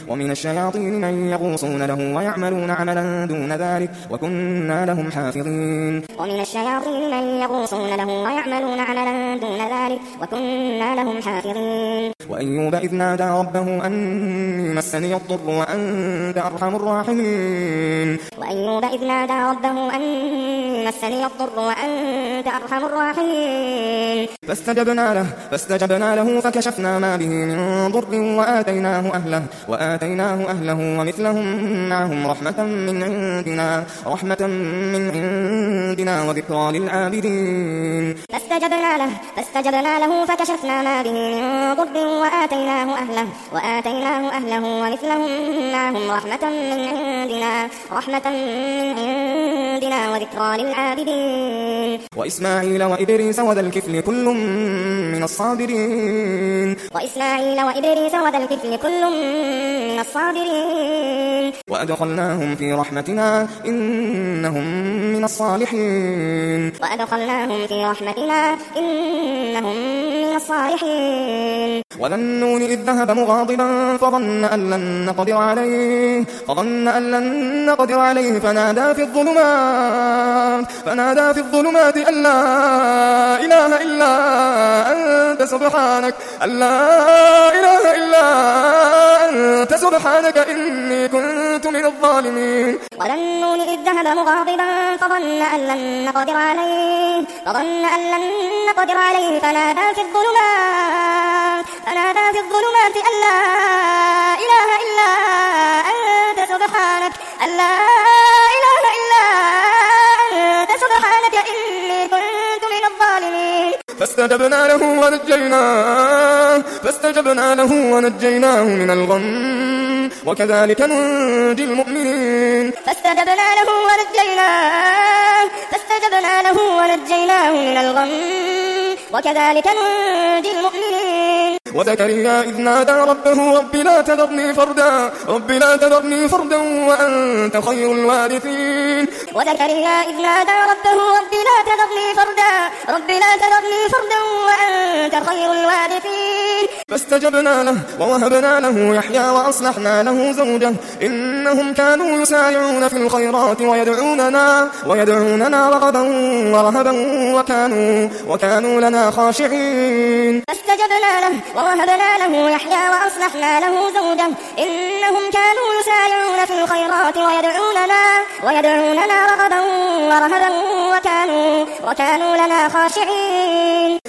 ومن الشياطين من يغوصون له ويعملون عملا دون ذلك وكنا لهم حافظين ومن الشياطين من يغوصون له ويعملون عملا دون ذلك وكنا لهم حافظين وأيوب إذ نادى ربه أني مسني الضر وأنت أرحم الراحمين وأيوب إذ نادى ربه أني مسني الضر وأنت أرحم الراحمين فاستجبنا له فكشفنا ما به من ضر وآتيناه أهله ومثلهم معهم رحمة من عندنا وذكرى للعابدين فاستجبنا له فكشفنا ما به من ضر وآتيناه أهله ومثلهم معهم رحمة من عندنا وذكرى للعابدين وإسماعيل وإدريس وذا الكفل كل من الصابرين وأدخلناهم في رحمتنا إنهم من الصالحين وذا النون إذ ذهب مغاضبا فظن أن لن نقدر عليه فنادى في الظلمات أن لا إله إلا أنت سبحانك إني كنت من الظالمين وذا النون إذ ذهب مغاضبا فظن أن لن نقدر عليه فنادى في الظلمات أن لا إله إلا أنت سبحانك إني كنت من الظالمين فاستجبنا له ونجيناه من الغم وكذلك ننجي المؤمنين فاستجبنا له ونجيناه من الغم وكذلك ننجي المؤمنين وزكريا إذ نادى ربه رب لا تذرني فردا وأنت خير الوارثين وزكريا إذ نادى ربه رب لا تذرني فردا وأنت خير الوارثين فاستجبنا له ووهبنا له يحيى وأصلحنا له زوجه إنهم كانوا يسارعون في الخيرات ويدعوننا رغبا ورهبا وكانوا لنا خاشعين فاستجبنا له ووهبنا له يحيى وأصلحنا له زوجه إنهم كانوا يسارعون في الخيرات ويدعوننا رغبا ورهبا وكانوا لنا خاشعين